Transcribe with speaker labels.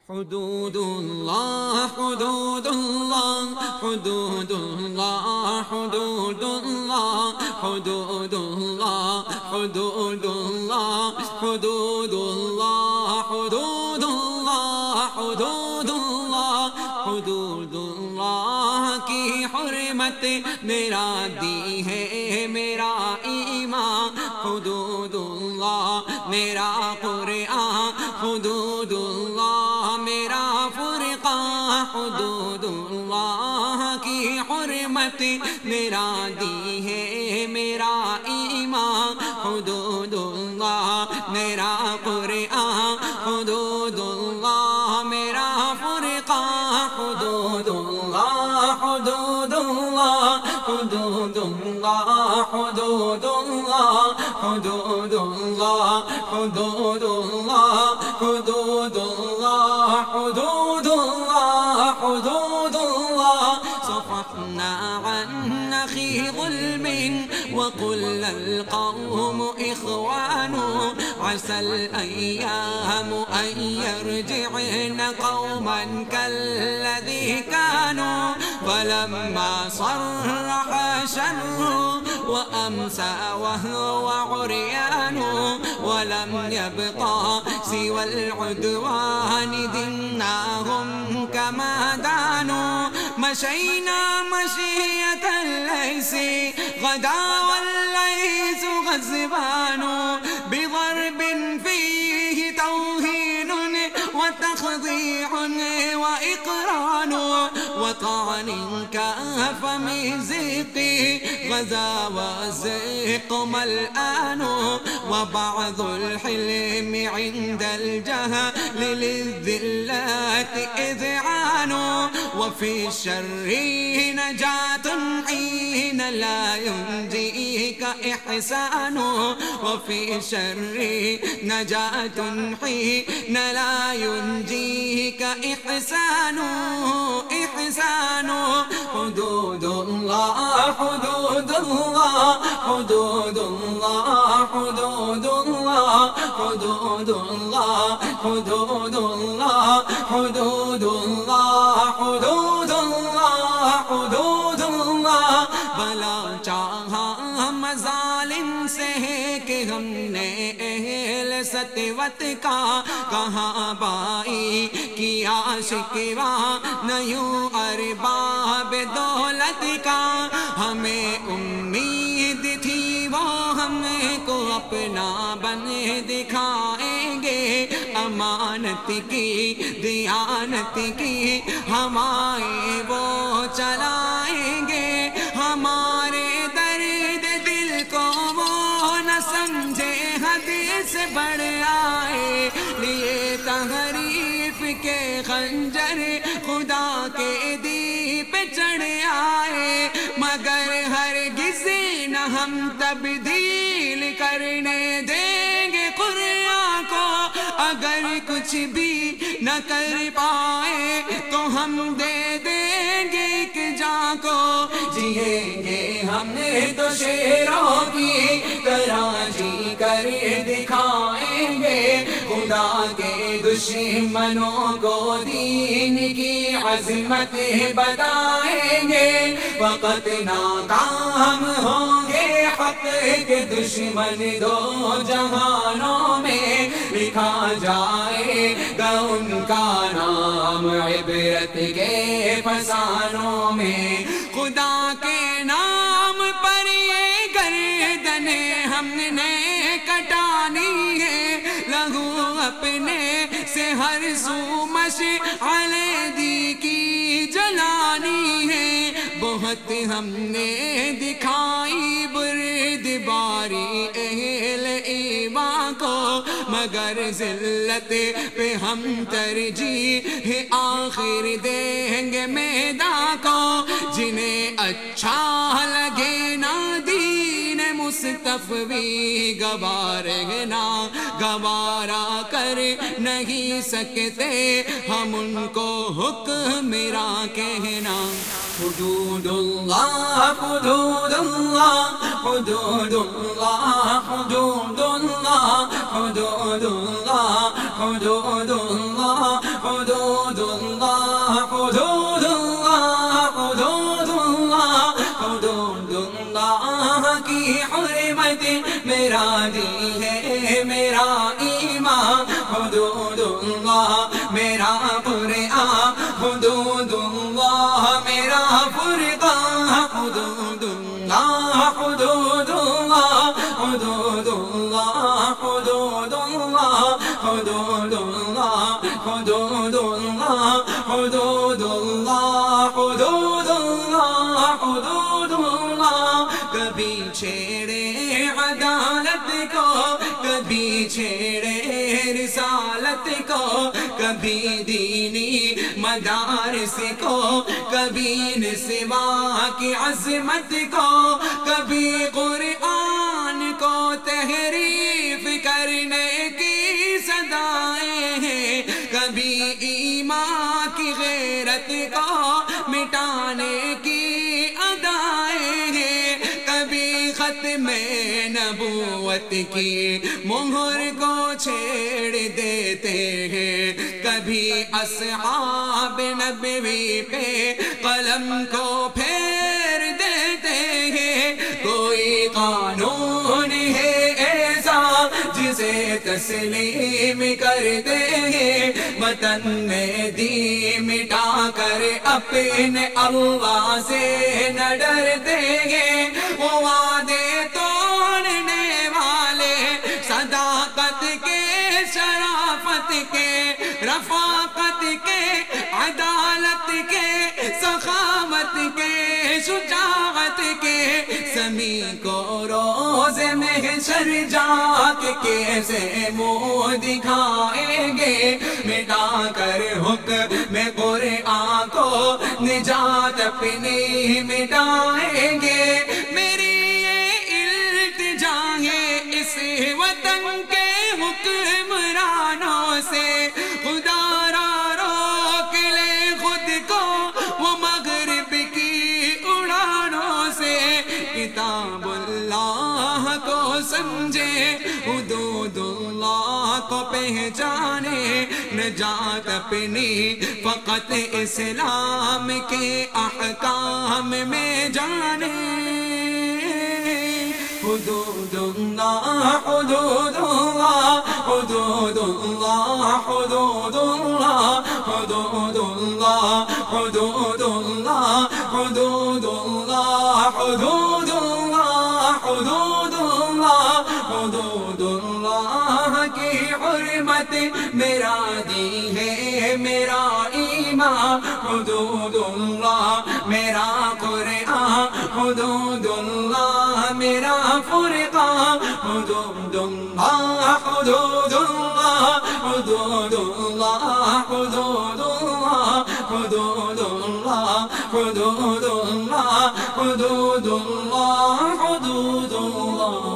Speaker 1: حدود اللہ حدود اللہ حدود اللہ حدود اللہ حدود اللہ حدود اللہ حدود اللہ حدود اللہ حدود اللہ حدود اللہ کی حرمت میرا دی ہے میرا ایمان حدود اللہ میرا قرآن حدود اللہ میرا فرقان حدود اللہ کی حرمت میرا دی ہے میرا ایمان حدود اللہ میرا قرآن حدود اللہ میرا فرقان حدود اللہ حدود اللہ حدود اللہ حدود اللہ حدود اللہ حدود اللہ حدود اللہ حدود اللہ حدود اللہ صفحنا عن أخي ظلم وقل القوم إخوان عسى الأيام أن يرجعن قوما كالذي كانوا فلما صرح شر وأمسى وهو عريان ولم يبقى سوى العدوان دناهم كما دانوا مشينا مشية الليث غدا والليث غزبان بضرب فيه توهين وتخضيع وإقران وطعن كاف مزيق غزا وزيق ملآن وبعض الحلم عند الجهل للذلات إذعان وفي الشر نجاة حين لا ينجيك إحسان وفي الشر نجاة حين لا ينجيك إحسان إحسان حدود الله حدود الله حدود الله حدود الله حدود الله حدود الله حدود الله حدود الله حدود الله بلا چاہا مظالم سے کہ ہم نے اہل ستوت کا کہاں بائی کیا شکوا نیوں ارباب دولت کا ہمیں امید تھی وہ ہم کو اپنا بن دکھائیں گے امانت کی دیانت کی ہوائیں وہ چلائیں گے ہمارے درد دل کو وہ نہ سمجھے حدیث بڑھ آئے لیے تحریف کے خنجر خدا کے دیپ چڑھ آئے مگر ہرگز نہ ہم تبدیل کرنے دیں گے قرآن کو اگر کچھ بھی نہ کر پائے تو ہم دے دیں گے ایک جاں کو جئیں گے ہم نے تو شیروں کی طرح جی کر دکھائیں گے خدا کے دشمنوں کو دین کی عظمت بتائیں گے وقت ناکام ہوں گے حق کے دشمن دو جہانوں میں لکھا جائے گا ان کا نام عبرت کے فسانوں میں خدا کے نام پر یہ گردنیں ہم نے کٹانی ہے لہو اپنے سے ہر سو مشعل دی کی جلانی ہے بہت ہم نے دکھائی بردباری اہل ایمان کو مگر ذلت پہ ہم ترجیح آخر دیں گے میدان کو جنہیں اچھا لگے نا دین مصطفی گوارنا گوارا کر نہیں سکتے ہم ان کو حکمراں کہنا حدود اللہ حدود اللہ حدود اللہ حدود اللہ حدود اللہ حدود اللہ حدود میرا دین ہے میرا ایمان حدود اللہ میرا قرآن حدود اللہ میرا فرقان حدود اللہ حدود اللہ حدود اللہ حدود اللہ حدود اللہ حدود اللہ حدود اللہ حدود اللہ حدود اللہ کبھی چھیڑے عدالت کو کبھی چھیڑے رسالت کو کبھی دینی مدارس کو کبھی نسواں کی عظمت کو کبھی قرآن کو تحریف کرنے کی صدائیں ہیں کبھی ایمان کی غیرت کو مٹانے کی ادائیں ہیں کبھی ختم نبوت کی مہر کو چھیڑ دیتے ہیں کبھی اصحاب نبوی پہ قلم کو پھیر دیتے ہیں کوئی قانون ہے ایسا جسے تسلیم کرتے ہیں وطن میں دی مٹا کر اپنے اللہ سے نہ ڈرتے ہیں وہ وعدے توڑنے والے صداقت کے شرافت کے رفاقت کے عدالت کے سخاوت کے شجاعت کے سمی کو روز محشر جا کے کیسے منہ دکھائیں گے مٹا کر حکم قرآن کو نجات اپنی مٹائیں گے میری یہ التجا ہے اس وطن کے حکمرانوں سے خدا را روک لے خود کو وہ مغرب کی اڑانوں سے کتاب اللہ کو سمجھے حدود اللہ کو پہچانے نجات اپنی فقط اسلام کے احکام میں جانے حدود اللہ حدود اللہ حدود اللہ حدود اللہ حدود اللہ حدود اللہ حدود اللہ حدود اللہ حدود اللہ حدود اللہ کی حرمت میرا دین ہے میرا ایمان حدود اللہ میرا قرآن حدود اللہ میرا فرقان حدود اللہ حدود اللہ حدود اللہ حدود اللہ حدود اللہ حدود اللہ حدود اللہ حدود اللہ